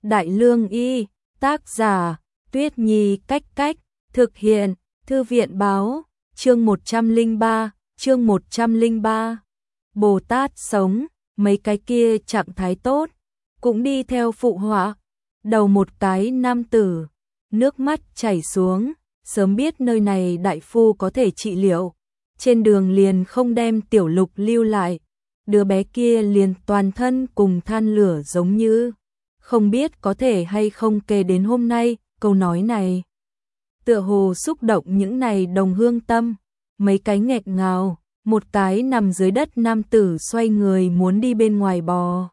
Đại Lương Y, tác giả, Tuyết Nhi Cách Cách, thực hiện, Thư viện báo, chương 103. Bồ Tát sống, mấy cái kia trạng thái tốt, cũng đi theo phụ họa. Đầu một cái nam tử, nước mắt chảy xuống, sớm biết nơi này đại phu có thể trị liệu. Trên đường liền không đem Tiểu Lục lưu lại, đứa bé kia liền toàn thân cùng than lửa giống như. Không biết có thể hay không kể đến hôm nay, câu nói này. Tựa hồ xúc động những này đồng hương tâm, mấy cái nghẹn ngào, một cái nằm dưới đất nam tử xoay người muốn đi bên ngoài bò.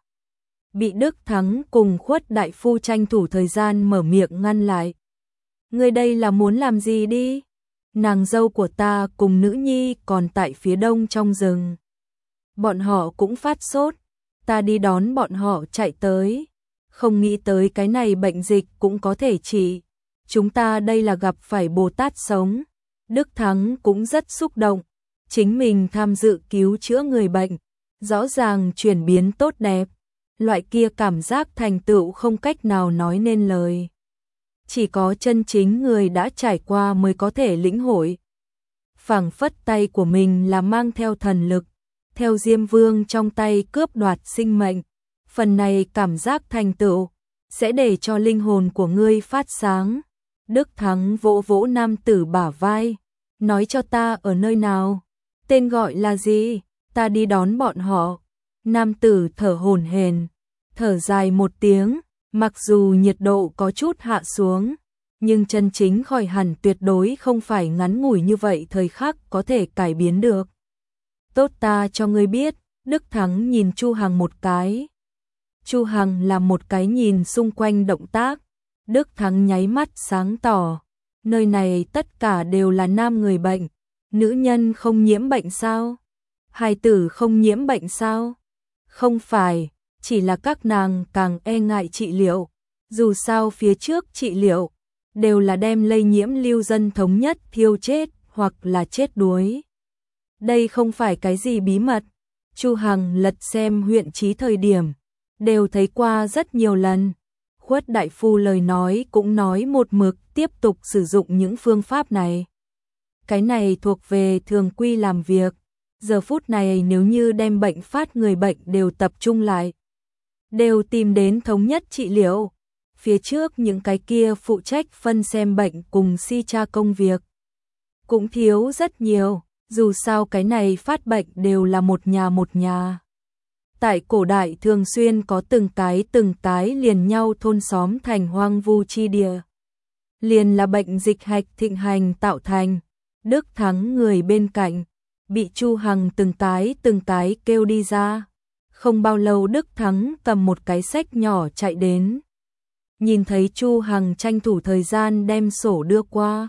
Bị Đức Thắng cùng Khuất đại phu tranh thủ thời gian mở miệng ngăn lại. Ngươi đây là muốn làm gì đi? Nàng dâu của ta cùng nữ nhi còn tại phía đông trong rừng. Bọn họ cũng phát sốt, ta đi đón bọn họ chạy tới. Không nghĩ tới cái này bệnh dịch cũng có thể trị. Chúng ta đây là gặp phải Bồ Tát sống. Đức Thắng cũng rất xúc động. Chính mình tham dự cứu chữa người bệnh. Rõ ràng chuyển biến tốt đẹp. Loại kia cảm giác thành tựu không cách nào nói nên lời. Chỉ có chân chính người đã trải qua mới có thể lĩnh hội. Phảng phất tay của mình là mang theo thần lực. Theo Diêm Vương trong tay cướp đoạt sinh mệnh. Phần này cảm giác thành tựu sẽ để cho linh hồn của ngươi phát sáng. Đức Thắng vỗ vỗ nam tử bả vai, nói cho ta ở nơi nào, tên gọi là gì, ta đi đón bọn họ. Nam tử thở hổn hển, thở dài một tiếng, mặc dù nhiệt độ có chút hạ xuống, nhưng chân chính khỏi hẳn tuyệt đối không phải ngắn ngủi như vậy thời khắc có thể cải biến được. Tốt, ta cho ngươi biết. Đức Thắng nhìn Chu Hằng một cái. Chu Hằng làm một cái nhìn xung quanh động tác. Đức Thắng nháy mắt sáng tỏ. Nơi này tất cả đều là nam người bệnh. Nữ nhân không nhiễm bệnh sao? Hài tử không nhiễm bệnh sao? Không phải, chỉ là các nàng càng e ngại trị liệu. Dù sao phía trước trị liệu đều là đem lây nhiễm lưu dân thống nhất thiêu chết hoặc là chết đuối. Đây không phải cái gì bí mật. Chu Hằng lật xem huyện chí thời điểm, đều thấy qua rất nhiều lần. Khuất đại phu lời nói cũng nói một mực tiếp tục sử dụng những phương pháp này. Cái này thuộc về thường quy làm việc. Giờ phút này nếu như đem bệnh phát người bệnh đều tập trung lại, đều tìm đến thống nhất trị liệu. Phía trước những cái kia phụ trách phân xem bệnh cùng si tra công việc cũng thiếu rất nhiều. Dù sao cái này phát bệnh đều là một nhà. Tại cổ đại thường xuyên có từng cái liền nhau thôn xóm thành hoang vu chi địa. Liền là bệnh dịch hạch thịnh hành tạo thành. Đức Thắng người bên cạnh, bị Chu Hằng từng cái kêu đi ra. Không bao lâu Đức Thắng cầm một cái xách nhỏ chạy đến. Nhìn thấy Chu Hằng tranh thủ thời gian đem sổ đưa qua.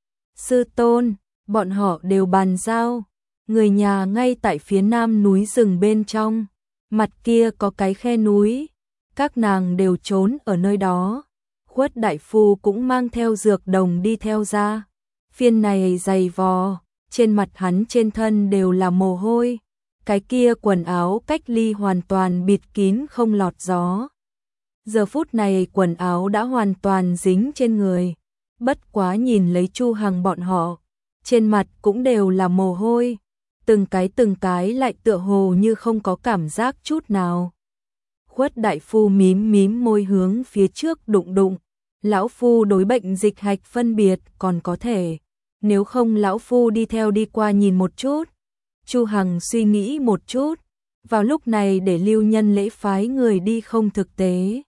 Sư tôn, bọn họ đều bàn giao, người nhà ngay tại phía nam núi rừng bên trong, mặt kia có cái khe núi, các nàng đều trốn ở nơi đó. Khuất đại phu cũng mang theo dược đồng đi theo ra. Phiên này dày vò, trên mặt hắn trên thân đều là mồ hôi, cái kia quần áo cách ly hoàn toàn bịt kín không lọt gió. Giờ phút này quần áo đã hoàn toàn dính trên người, bất quá nhìn lấy Chu Hằng bọn họ, trên mặt cũng đều là mồ hôi, từng cái lại tựa hồ như không có cảm giác chút nào. Khuất đại phu mím môi hướng phía trước đụng, lão phu đối bệnh dịch hạch phân biệt còn có thể, nếu không lão phu đi theo đi qua nhìn một chút. Chu Hằng suy nghĩ một chút, vào lúc này để lưu nhân lễ phái người đi không thực tế.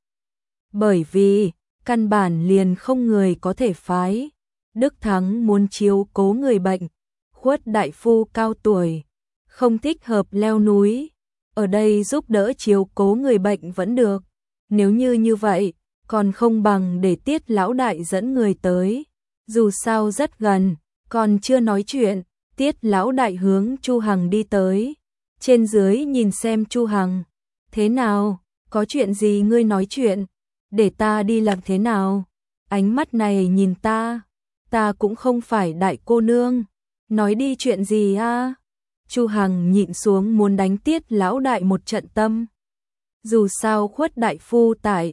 Bởi vì, căn bản liền không người có thể phái. Đức Thắng muốn chiếu cố người bệnh. Khuất đại phu cao tuổi, không thích hợp leo núi. Ở đây giúp đỡ chiếu cố người bệnh vẫn được. Nếu như vậy, còn không bằng để Tiết lão đại dẫn người tới. Dù sao rất gần, còn chưa nói chuyện, Tiết lão đại hướng Chu Hằng đi tới. Trên dưới nhìn xem Chu Hằng. Thế nào, có chuyện gì ngươi nói chuyện, để ta đi làm thế nào? Ánh mắt này nhìn ta cũng không phải đại cô nương, nói đi chuyện gì a? Chu Hằng nhịn xuống muốn đánh Tiết lão đại một trận tâm. Dù sao Khuất đại phu tại,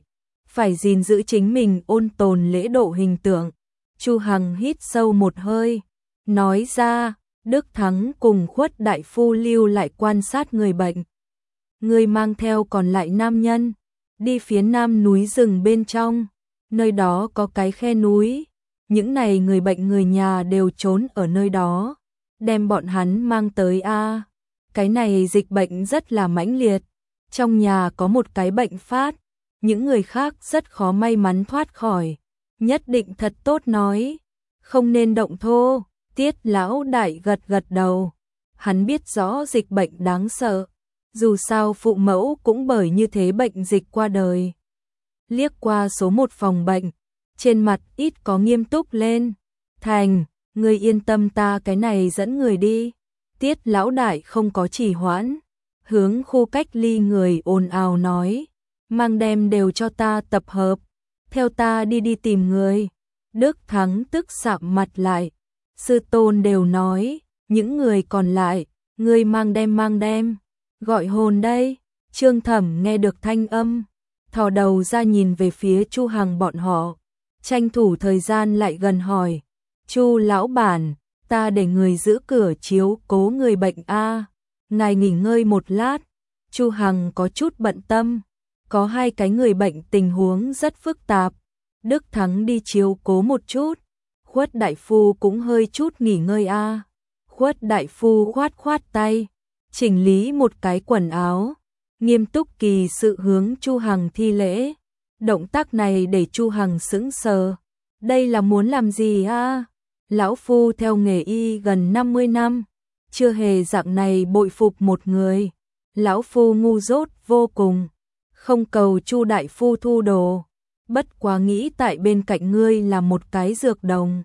phải gìn giữ chính mình ôn tồn lễ độ hình tượng. Chu Hằng hít sâu một hơi, nói ra, Đức Thắng cùng Khuất đại phu lưu lại quan sát người bệnh. Người mang theo còn lại nam nhân, đi phía nam núi rừng bên trong, nơi đó có cái khe núi. Những này người bệnh người nhà đều trốn ở nơi đó, đem bọn hắn mang tới a. Cái này dịch bệnh rất là mãnh liệt, trong nhà có một cái bệnh phát, những người khác rất khó may mắn thoát khỏi, nhất định thật tốt nói, không nên động thô. Tiết lão đại gật gật đầu, hắn biết rõ dịch bệnh đáng sợ, dù sao phụ mẫu cũng bởi như thế bệnh dịch qua đời. Liếc qua số một phòng bệnh, trên mặt ít có nghiêm túc lên. Thành, người yên tâm, ta cái này dẫn người đi. Tiết lão đại không có trì hoãn, hướng khu cách ly người ồn ào nói, mang đem đều cho ta tập hợp, theo ta đi tìm người. Đức Thắng tức sạm mặt lại, sư tôn đều nói, những người còn lại, người mang đem, gọi hồn đây. Trương Thẩm nghe được thanh âm, thò đầu ra nhìn về phía Chu Hằng bọn họ, tranh thủ thời gian lại gần hỏi, Chu lão bản, ta để người giữ cửa chiếu cố người bệnh a, ngài nghỉ ngơi một lát. Chu Hằng có chút bận tâm, có hai cái người bệnh tình huống rất phức tạp, Đức Thắng đi chiếu cố một chút, Khuất đại phu cũng hơi chút nghỉ ngơi a. Khuất đại phu khoát tay, chỉnh lý một cái quần áo, nghiêm túc kỳ sự hướng Chu Hằng thi lễ. Động tác này để Chu Hằng sững sờ, đây là muốn làm gì a? Lão phu theo nghề y gần 50 năm, chưa hề dạng này bội phục một người. Lão phu ngu dốt vô cùng, không cầu Chu đại phu thu đồ, bất quá nghĩ tại bên cạnh ngươi là một cái dược đồng,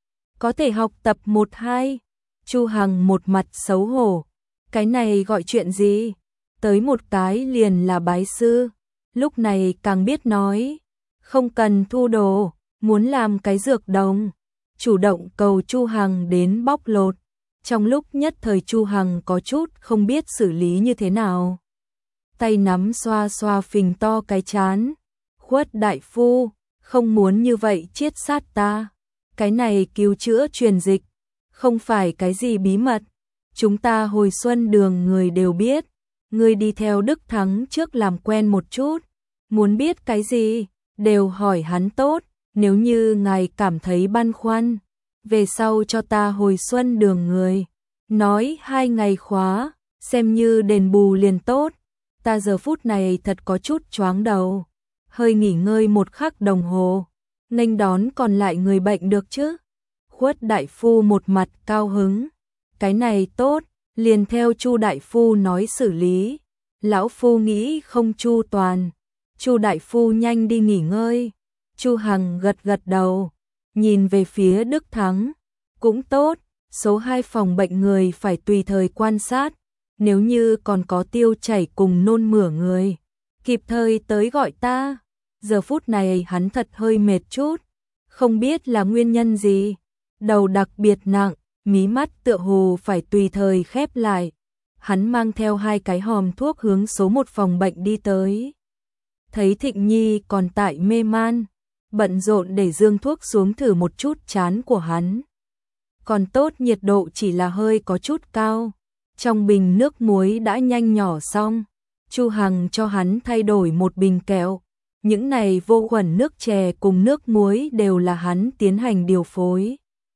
có thể học tập một hai. Chu Hằng một mặt xấu hổ, cái này gọi chuyện gì? Tới một cái liền là bái sư. Lúc này càng biết nói, không cần thu đồ, muốn làm cái dược đồng, chủ động cầu Chu Hằng đến bóc lột. Trong lúc nhất thời Chu Hằng có chút không biết xử lý như thế nào, tay nắm xoa xoa phình to cái chán. Khuất đại phu, không muốn như vậy chiết sát ta, cái này cứu chữa truyền dịch, không phải cái gì bí mật, chúng ta hồi xuân đường người đều biết, ngươi đi theo Đức Thắng trước làm quen một chút, muốn biết cái gì, đều hỏi hắn tốt, nếu như ngài cảm thấy băn khoăn, về sau cho ta hồi xuân đường người, nói 2 ngày khóa, xem như đền bù liền tốt. Ta giờ phút này thật có chút choáng đầu, hơi nghỉ ngơi một khắc đồng hồ, nghênh đón còn lại người bệnh được chứ. Khuất đại phu một mặt cao hứng, cái này tốt, liền theo Chu đại phu nói xử lý. Lão phu nghĩ không chu toàn, Chu đại phu nhanh đi nghỉ ngơi. Chu Hằng gật gật đầu, nhìn về phía Đức Thắng, cũng tốt, số 2 phòng bệnh người phải tùy thời quan sát, nếu như còn có tiêu chảy cùng nôn mửa người, kịp thời tới gọi ta. Giờ phút này hắn thật hơi mệt chút, không biết là nguyên nhân gì, đầu đặc biệt nặng, mí mắt tựa hồ phải tùy thời khép lại. Hắn mang theo 2 cái hòm thuốc hướng số 1 phòng bệnh đi tới. Thấy Thịnh Nhi còn tại mê man, bận rộn để dương thuốc xuống thử một chút trán của hắn. Còn tốt nhiệt độ chỉ là hơi có chút cao, trong bình nước muối đã nhanh nhỏ xong. Chu Hằng cho hắn thay đổi một bình kẹo, những này vô khuẩn nước chè cùng nước muối đều là hắn tiến hành điều phối.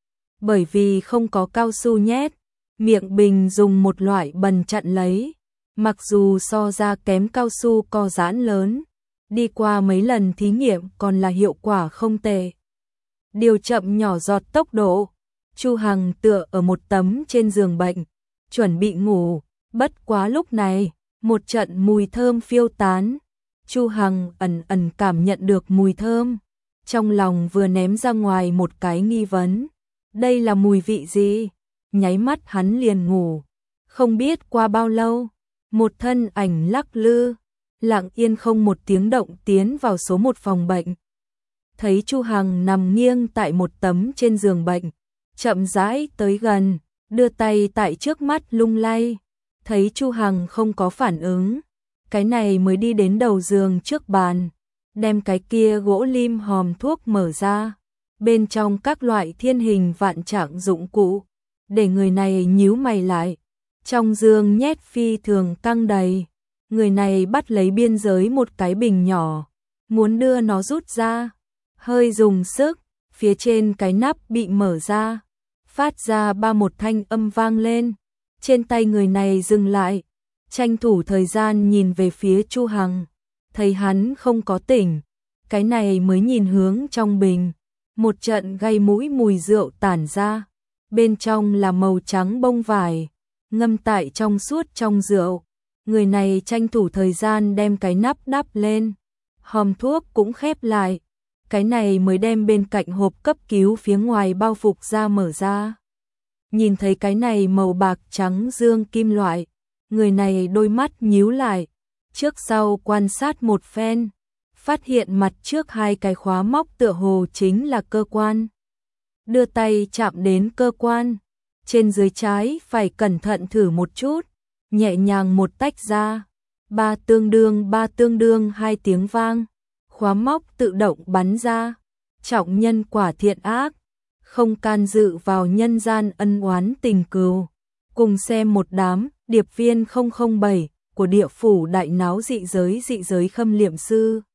Bởi vì không có cao su nhét, miệng bình dùng một loại bần chặn lấy, mặc dù so ra kém cao su co giãn lớn, đi qua mấy lần thí nghiệm còn là hiệu quả không tệ. Điều chậm nhỏ giọt tốc độ, Chu Hằng tựa ở một tấm trên giường bệnh, chuẩn bị ngủ, bất quá lúc này, một trận mùi thơm phiêu tán. Chu Hằng ẩn cảm nhận được mùi thơm, trong lòng vừa ném ra ngoài một cái nghi vấn, đây là mùi vị gì? Nháy mắt hắn liền ngủ. Không biết qua bao lâu, một thân ảnh lắc lư, lặng yên không một tiếng động tiến vào số 1 phòng bệnh. Thấy Chu Hằng nằm nghiêng tại một tấm trên giường bệnh, chậm rãi tới gần, đưa tay tại trước mắt lung lay. Thấy Chu Hằng không có phản ứng, cái này mới đi đến đầu giường trước bàn, đem cái kia gỗ lim hòm thuốc mở ra, bên trong các loại thiên hình vạn trạng dụng cụ, để người này nhíu mày lại. Trong dương nhét phi thường căng đầy, người này bắt lấy biên giới một cái bình nhỏ, muốn đưa nó rút ra, hơi dùng sức, phía trên cái nắp bị mở ra, phát ra một thanh âm vang lên, trên tay người này dừng lại, tranh thủ thời gian nhìn về phía Chu Hằng, thấy hắn không có tỉnh, cái này mới nhìn hướng trong bình, một trận gây mũi mùi rượu tản ra, bên trong là màu trắng bông vải, ngâm tại trong suốt trong rượu, người này tranh thủ thời gian đem cái nắp đắp lên, hòm thuốc cũng khép lại, cái này mới đem bên cạnh hộp cấp cứu phía ngoài bao phục ra mở ra. Nhìn thấy cái này màu bạc trắng dương kim loại, người này đôi mắt nhíu lại, trước sau quan sát một phen, phát hiện mặt trước hai cái khóa móc tựa hồ chính là cơ quan. Đưa tay chạm đến cơ quan, trên dưới trái phải cẩn thận thử một chút, nhẹ nhàng một tách ra, ba tương đương hai tiếng vang, khóa móc tự động bắn ra, trọng nhân quả thiện ác, không can dự vào nhân gian ân oán tình cừu. Cùng xem một đám điệp viên 007 của địa phủ đại náo dị giới khâm liệm sư.